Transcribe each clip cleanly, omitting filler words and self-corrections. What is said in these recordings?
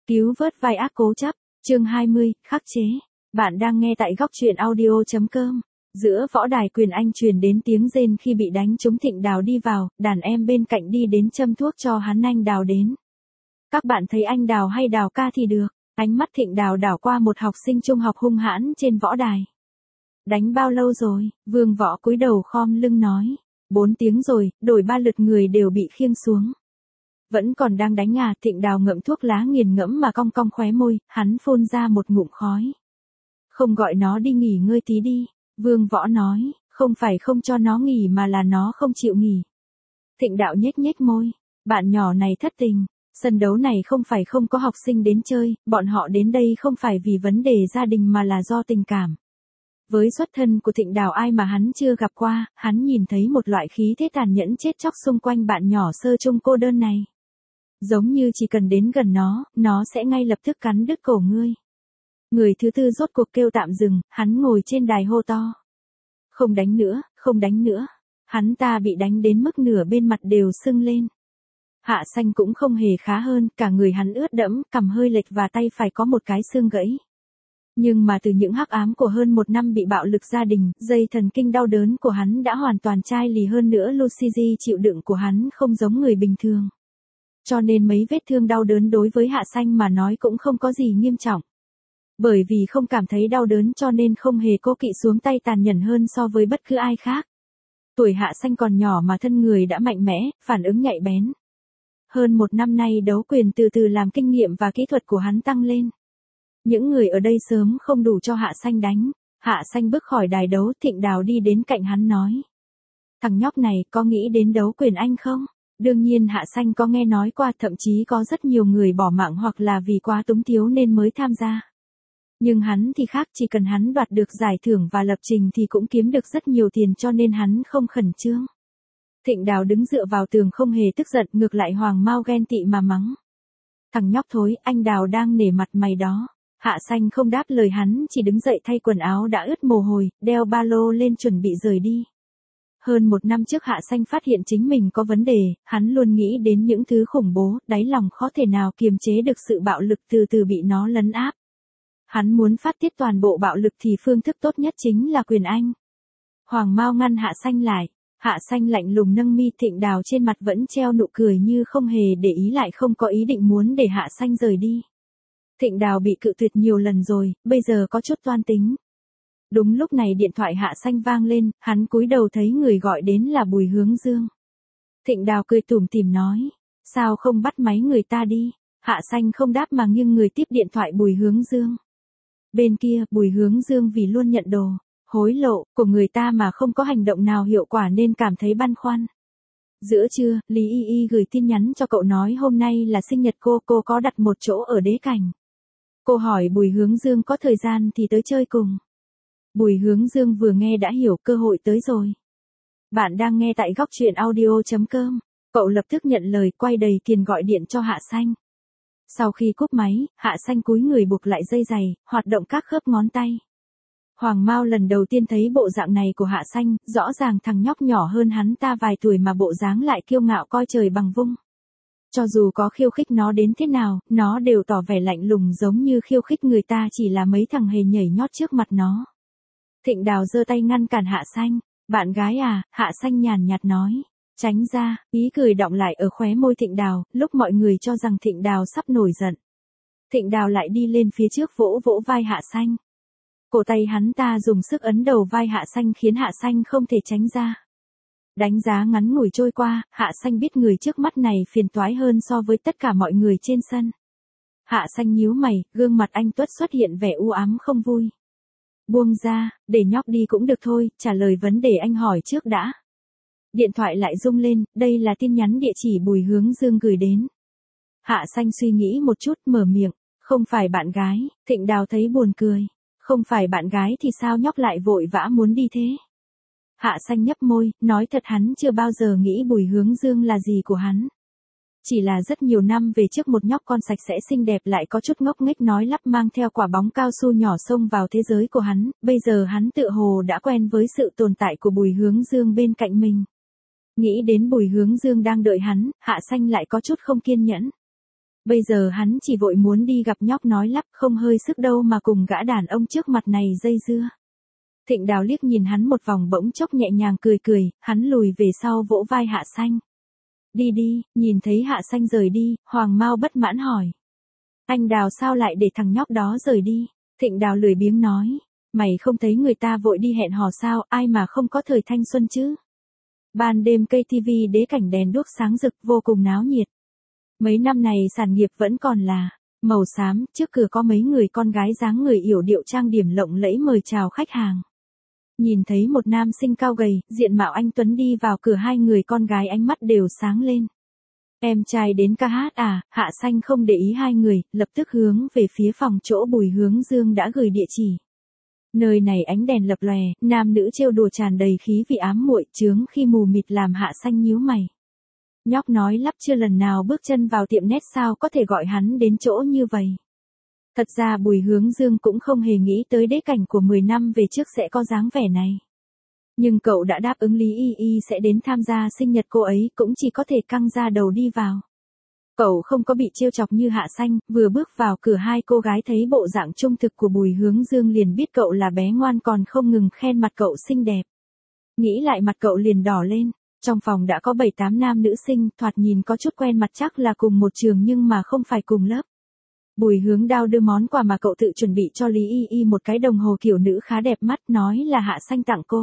Cứu vớt vai ác cố chấp, chương 20, khắc chế. Bạn đang nghe tại góc truyện audio.com. Giữa võ đài Quyền Anh truyền đến tiếng rên khi bị đánh trúng. Thịnh Đào đi vào, đàn em bên cạnh đi đến châm thuốc cho hắn. Anh Đào đến. Các bạn thấy anh Đào hay Đào ca thì được. Ánh mắt Thịnh Đào đảo qua một học sinh trung học hung hãn trên võ đài. Đánh bao lâu rồi? Vương Võ cúi đầu khom lưng nói. 4 tiếng rồi, đổi 3 lượt người đều bị khiêng xuống. Vẫn còn đang đánh à? Thịnh Đào ngậm thuốc lá nghiền ngẫm mà cong cong khóe môi, hắn phun ra một ngụm khói. Không gọi nó đi nghỉ ngơi tí đi, Vương Võ nói, không phải không cho nó nghỉ mà là nó không chịu nghỉ. Thịnh Đạo nhếch nhếch môi, bạn nhỏ này thất tình, sân đấu này không phải không có học sinh đến chơi, bọn họ đến đây không phải vì vấn đề gia đình mà là do tình cảm. Với xuất thân của Thịnh Đào ai mà hắn chưa gặp qua, hắn nhìn thấy một loại khí thế tàn nhẫn chết chóc xung quanh bạn nhỏ sơ chung cô đơn này. Giống như chỉ cần đến gần nó sẽ ngay lập tức cắn đứt cổ ngươi. Người thứ tư rốt cuộc kêu tạm dừng, hắn ngồi trên đài hô to. Không đánh nữa, không đánh nữa. Hắn ta bị đánh đến mức nửa bên mặt đều sưng lên. Hạ Xanh cũng không hề khá hơn, cả người hắn ướt đẫm, cằm hơi lệch và tay phải có một cái xương gãy. Nhưng mà từ những hắc ám của hơn 1 năm bị bạo lực gia đình, dây thần kinh đau đớn của hắn đã hoàn toàn chai lì. Hơn nữa Lucy chịu đựng của hắn không giống người bình thường. Cho nên mấy vết thương đau đớn đối với Hạ Xanh mà nói cũng không có gì nghiêm trọng. Bởi vì không cảm thấy đau đớn cho nên không hề cố kỵ xuống tay tàn nhẫn hơn so với bất cứ ai khác. Tuổi Hạ Xanh còn nhỏ mà thân người đã mạnh mẽ, phản ứng nhạy bén. Hơn 1 năm nay đấu quyền từ từ làm kinh nghiệm và kỹ thuật của hắn tăng lên. Những người ở đây sớm không đủ cho Hạ Xanh đánh. Hạ Xanh bước khỏi đài đấu, Thịnh Đào đi đến cạnh hắn nói. Thằng nhóc này có nghĩ đến đấu quyền Anh không? Đương nhiên Hạ Xanh có nghe nói qua, thậm chí có rất nhiều người bỏ mạng hoặc là vì quá túng thiếu nên mới tham gia. Nhưng hắn thì khác, chỉ cần hắn đoạt được giải thưởng và lập trình thì cũng kiếm được rất nhiều tiền cho nên hắn không khẩn trương. Thịnh Đào đứng dựa vào tường không hề tức giận, ngược lại Hoàng Mao ghen tị mà mắng. Thằng nhóc thối, anh Đào đang nể mặt mày đó. Hạ Xanh không đáp lời hắn, chỉ đứng dậy thay quần áo đã ướt mồ hôi, đeo ba lô lên chuẩn bị rời đi. Hơn 1 năm trước Hạ Xanh phát hiện chính mình có vấn đề, hắn luôn nghĩ đến những thứ khủng bố, đáy lòng khó thể nào kiềm chế được sự bạo lực từ từ bị nó lấn áp. Hắn muốn phát tiết toàn bộ bạo lực thì phương thức tốt nhất chính là quyền Anh. Hoàng Mao ngăn Hạ Xanh lại. Hạ Xanh lạnh lùng nâng mi. Thịnh Đào trên mặt vẫn treo nụ cười như không hề để ý, lại không có ý định muốn để Hạ Xanh rời đi. Thịnh Đào bị cự tuyệt nhiều lần rồi, bây giờ có chút toan tính. Đúng lúc này điện thoại Hạ Xanh vang lên, hắn cúi đầu thấy người gọi đến là Bùi Hướng Dương. Thịnh Đào cười tủm tỉm nói, sao không bắt máy người ta đi? Hạ Xanh không đáp mà nghiêng người tiếp điện thoại Bùi Hướng Dương. Bên kia, Bùi Hướng Dương vì luôn nhận đồ, hối lộ của người ta mà không có hành động nào hiệu quả nên cảm thấy băn khoăn. Giữa trưa, Lý Y Y gửi tin nhắn cho cậu nói hôm nay là sinh nhật cô có đặt một chỗ ở Đế Cảnh. Cô hỏi Bùi Hướng Dương có thời gian thì tới chơi cùng. Bùi Hướng Dương vừa nghe đã hiểu cơ hội tới rồi. Bạn đang nghe tại góc truyện audio.com. Cậu lập tức nhận lời, quay đầy tiền gọi điện cho Hạ Xanh. Sau khi cúp máy, Hạ Xanh cúi người buộc lại dây giày, hoạt động các khớp ngón tay. Hoàng Mao lần đầu tiên thấy bộ dạng này của Hạ Xanh, rõ ràng thằng nhóc nhỏ hơn hắn ta vài tuổi mà bộ dáng lại kiêu ngạo coi trời bằng vung. Cho dù có khiêu khích nó đến thế nào, nó đều tỏ vẻ lạnh lùng giống như khiêu khích người ta chỉ là mấy thằng hề nhảy nhót trước mặt nó. Thịnh Đào giơ tay ngăn cản Hạ Xanh. Bạn gái à? Hạ Xanh nhàn nhạt nói. Tránh ra, ý cười đọng lại ở khóe môi Thịnh Đào, lúc mọi người cho rằng Thịnh Đào sắp nổi giận. Thịnh Đào lại đi lên phía trước vỗ vỗ vai Hạ Xanh. Cổ tay hắn ta dùng sức ấn đầu vai Hạ Xanh khiến Hạ Xanh không thể tránh ra. Đánh giá ngắn ngủi trôi qua, Hạ Xanh biết người trước mắt này phiền toái hơn so với tất cả mọi người trên sân. Hạ Xanh nhíu mày, gương mặt anh Tuất xuất hiện vẻ u ám không vui. Buông ra, để nhóc đi cũng được thôi, trả lời vấn đề anh hỏi trước đã. Điện thoại lại rung lên, đây là tin nhắn địa chỉ Bùi Hướng Dương gửi đến. Hạ Xanh suy nghĩ một chút, mở miệng, không phải bạn gái. Thịnh Đào thấy buồn cười. Không phải bạn gái thì sao nhóc lại vội vã muốn đi thế? Hạ Xanh nhấp môi, nói thật hắn chưa bao giờ nghĩ Bùi Hướng Dương là gì của hắn. Chỉ là rất nhiều năm về trước một nhóc con sạch sẽ xinh đẹp lại có chút ngốc nghếch nói lắp mang theo quả bóng cao su nhỏ xông vào thế giới của hắn, bây giờ hắn tựa hồ đã quen với sự tồn tại của Bùi Hướng Dương bên cạnh mình. Nghĩ đến Bùi Hướng Dương đang đợi hắn, Hạ Xanh lại có chút không kiên nhẫn. Bây giờ hắn chỉ vội muốn đi gặp nhóc nói lắp, không hơi sức đâu mà cùng gã đàn ông trước mặt này dây dưa. Thịnh Đào liếc nhìn hắn một vòng bỗng chốc nhẹ nhàng cười cười, hắn lùi về sau vỗ vai Hạ Xanh. Đi đi, nhìn thấy Hạ Xanh rời đi, Hoàng Mao bất mãn hỏi. Anh Đào sao lại để thằng nhóc đó rời đi? Thịnh Đào lười biếng nói. Mày không thấy người ta vội đi hẹn hò sao, ai mà không có thời thanh xuân chứ? Ban đêm cây TV đế cảnh đèn đuốc sáng rực vô cùng náo nhiệt. Mấy năm này sản nghiệp vẫn còn là màu xám, trước cửa có mấy người con gái dáng người yểu điệu trang điểm lộng lẫy mời chào khách hàng. Nhìn thấy một nam sinh cao gầy, diện mạo anh tuấn đi vào cửa, hai người con gái ánh mắt đều sáng lên. Em trai đến ca hát à? Hạ Xanh không để ý hai người, lập tức hướng về phía phòng chỗ Bùi Hướng Dương đã gửi địa chỉ. Nơi này ánh đèn lập lòe, nam nữ trêu đùa tràn đầy khí vị ám muội, chướng khi mù mịt làm Hạ Xanh nhíu mày. Nhóc nói lắp chưa lần nào bước chân vào tiệm nét, sao có thể gọi hắn đến chỗ như vậy. Thật ra Bùi Hướng Dương cũng không hề nghĩ tới đế cảnh của 10 năm về trước sẽ có dáng vẻ này. Nhưng cậu đã đáp ứng Lý Y Y sẽ đến tham gia sinh nhật cô ấy, cũng chỉ có thể căng ra đầu đi vào. Cậu không có bị trêu chọc như Hạ Xanh, vừa bước vào cửa hai cô gái thấy bộ dạng trung thực của Bùi Hướng Dương liền biết cậu là bé ngoan, còn không ngừng khen mặt cậu xinh đẹp. Nghĩ lại mặt cậu liền đỏ lên. Trong phòng đã có 7-8 nam nữ sinh, thoạt nhìn có chút quen mặt, chắc là cùng một trường nhưng mà không phải cùng lớp. Bùi Hướng Đao đưa món quà mà cậu tự chuẩn bị cho Lý Y Y, một cái đồng hồ kiểu nữ khá đẹp mắt, nói là Hạ Xanh tặng cô.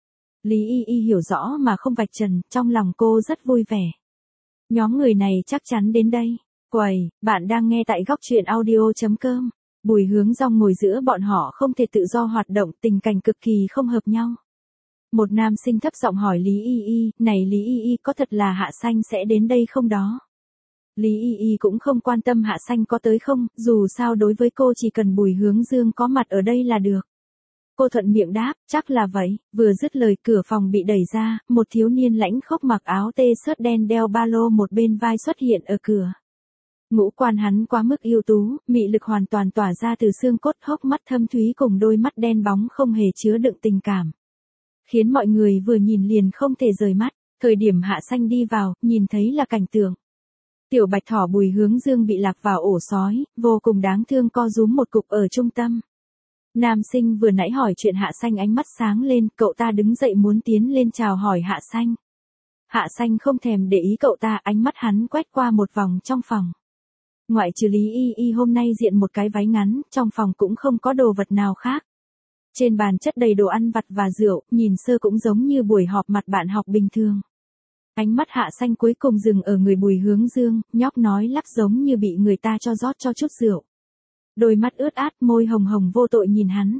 Lý Y Y hiểu rõ mà không vạch trần, trong lòng cô rất vui vẻ. Nhóm người này chắc chắn đến đây. Quầy, bạn đang nghe tại góc truyện audio.com. Bùi Hướng Dong ngồi giữa bọn họ không thể tự do hoạt động, tình cảnh cực kỳ không hợp nhau. Một nam sinh thấp giọng hỏi Lý Y Y, này Lý Y Y, có thật là Hạ Xanh sẽ đến đây không đó? Lý Y Y cũng không quan tâm Hạ Xanh có tới không, dù sao đối với cô chỉ cần Bùi Hướng Dương có mặt ở đây là được. Cô thuận miệng đáp, chắc là vậy. Vừa dứt lời cửa phòng bị đẩy ra, một thiếu niên lãnh khốc mặc áo t-shirt đen đeo ba lô một bên vai xuất hiện ở cửa. Ngũ quan hắn quá mức ưu tú, mị lực hoàn toàn tỏa ra từ xương cốt, hốc mắt thâm thúy cùng đôi mắt đen bóng không hề chứa đựng tình cảm. Khiến mọi người vừa nhìn liền không thể rời mắt. Thời điểm Hạ Xanh đi vào, nhìn thấy là cảnh tượng tiểu bạch thỏ Bùi Hướng Dương bị lạc vào ổ sói, vô cùng đáng thương co rúm một cục ở trung tâm. Nam sinh vừa nãy hỏi chuyện Hạ Xanh ánh mắt sáng lên, cậu ta đứng dậy muốn tiến lên chào hỏi Hạ Xanh. Hạ Xanh không thèm để ý cậu ta, ánh mắt hắn quét qua một vòng trong phòng. Ngoại trừ Lý Y Y hôm nay diện một cái váy ngắn, trong phòng cũng không có đồ vật nào khác. Trên bàn chất đầy đồ ăn vặt và rượu, nhìn sơ cũng giống như buổi họp mặt bạn học bình thường. Ánh mắt Hạ Xanh cuối cùng dừng ở người Bùi Hướng Dương, nhóc nói lắp giống như bị người ta cho rót cho chút rượu. Đôi mắt ướt át, môi hồng hồng vô tội nhìn hắn.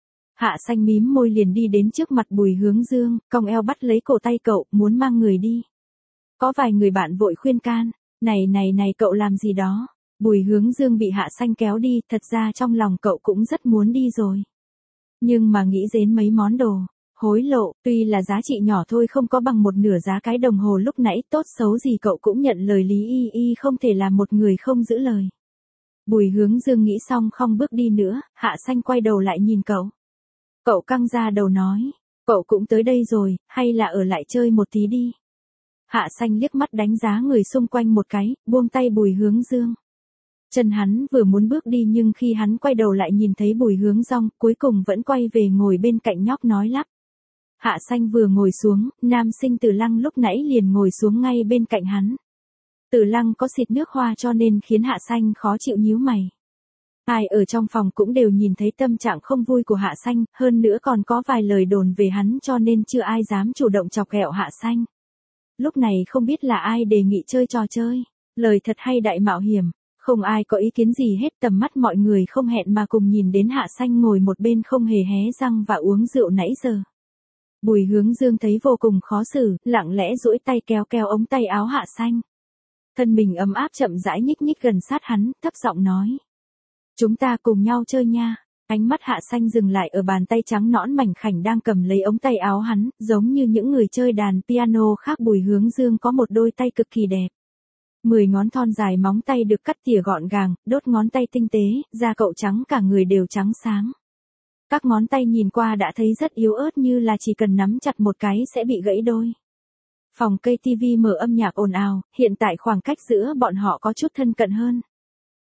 Hạ Xanh mím môi liền đi đến trước mặt Bùi Hướng Dương, cong eo bắt lấy cổ tay cậu, muốn mang người đi. Có vài người bạn vội khuyên can, này cậu làm gì đó. Bùi Hướng Dương bị Hạ Xanh kéo đi, thật ra trong lòng cậu cũng rất muốn đi rồi. Nhưng mà nghĩ đến mấy món đồ hối lộ, tuy là giá trị nhỏ thôi không có bằng một nửa giá cái đồng hồ lúc nãy, tốt xấu gì cậu cũng nhận lời Lý Y Y không thể là một người không giữ lời. Bùi Hướng Dương nghĩ xong không bước đi nữa, Hạ Xanh quay đầu lại nhìn cậu. Cậu căng ra đầu nói, cậu cũng tới đây rồi, hay là ở lại chơi một tí đi. Hạ Xanh liếc mắt đánh giá người xung quanh một cái, buông tay Bùi Hướng Dương. Chân hắn vừa muốn bước đi nhưng khi hắn quay đầu lại nhìn thấy Bùi Hướng Dong, cuối cùng vẫn quay về ngồi bên cạnh nhóc nói lắp. Hạ Xanh vừa ngồi xuống, nam sinh Từ Lăng lúc nãy liền ngồi xuống ngay bên cạnh hắn. Từ Lăng có xịt nước hoa cho nên khiến Hạ Xanh khó chịu nhíu mày. Ai ở trong phòng cũng đều nhìn thấy tâm trạng không vui của Hạ Xanh, hơn nữa còn có vài lời đồn về hắn cho nên chưa ai dám chủ động chọc ghẹo Hạ Xanh. Lúc này không biết là ai đề nghị chơi trò chơi, lời thật hay đại mạo hiểm. Không ai có ý kiến gì hết, tầm mắt mọi người không hẹn mà cùng nhìn đến Hạ Xanh ngồi một bên không hề hé răng và uống rượu nãy giờ. Bùi Hướng Dương thấy vô cùng khó xử, lặng lẽ duỗi tay kéo kéo ống tay áo Hạ Xanh. Thân mình ấm áp chậm rãi nhích nhích gần sát hắn, thấp giọng nói. Chúng ta cùng nhau chơi nha. Ánh mắt Hạ Xanh dừng lại ở bàn tay trắng nõn mảnh khảnh đang cầm lấy ống tay áo hắn, giống như những người chơi đàn piano khác. Bùi Hướng Dương có một đôi tay cực kỳ đẹp. 10 ngón thon dài móng tay được cắt tỉa gọn gàng, đốt ngón tay tinh tế, da cậu trắng cả người đều trắng sáng. Các ngón tay nhìn qua đã thấy rất yếu ớt, như là chỉ cần nắm chặt một cái sẽ bị gãy đôi. Phòng cây TV mở âm nhạc ồn ào, hiện tại khoảng cách giữa bọn họ có chút thân cận hơn.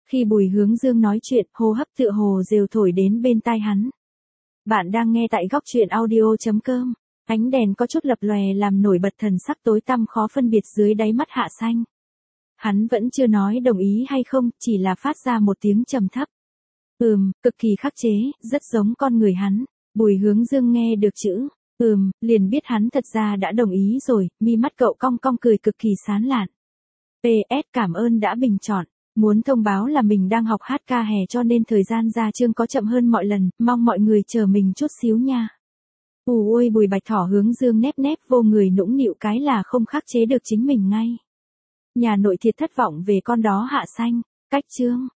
Khi Bùi Hướng Dương nói chuyện, hô hấp tựa hồ rều thổi đến bên tai hắn. Bạn đang nghe tại góc truyện audio.com. Ánh đèn có chút lập lòe làm nổi bật thần sắc tối tăm khó phân biệt dưới đáy mắt Hạ Xanh. Hắn vẫn chưa nói đồng ý hay không, chỉ là phát ra một tiếng trầm thấp. Cực kỳ khắc chế, rất giống con người hắn. Bùi Hướng Dương nghe được chữ liền biết hắn thật ra đã đồng ý rồi, mi mắt cậu cong cong cười cực kỳ sán lạn. PS cảm ơn đã bình chọn. Muốn thông báo là mình đang học hát ca hè cho nên thời gian ra chương có chậm hơn mọi lần, mong mọi người chờ mình chút xíu nha. Ôi Bùi Bạch Thỏ Hướng Dương nép nép vô người nũng nịu cái là không khắc chế được chính mình ngay. Nhà nội thiệt thất vọng về con đó Hạ Xanh, cách chương.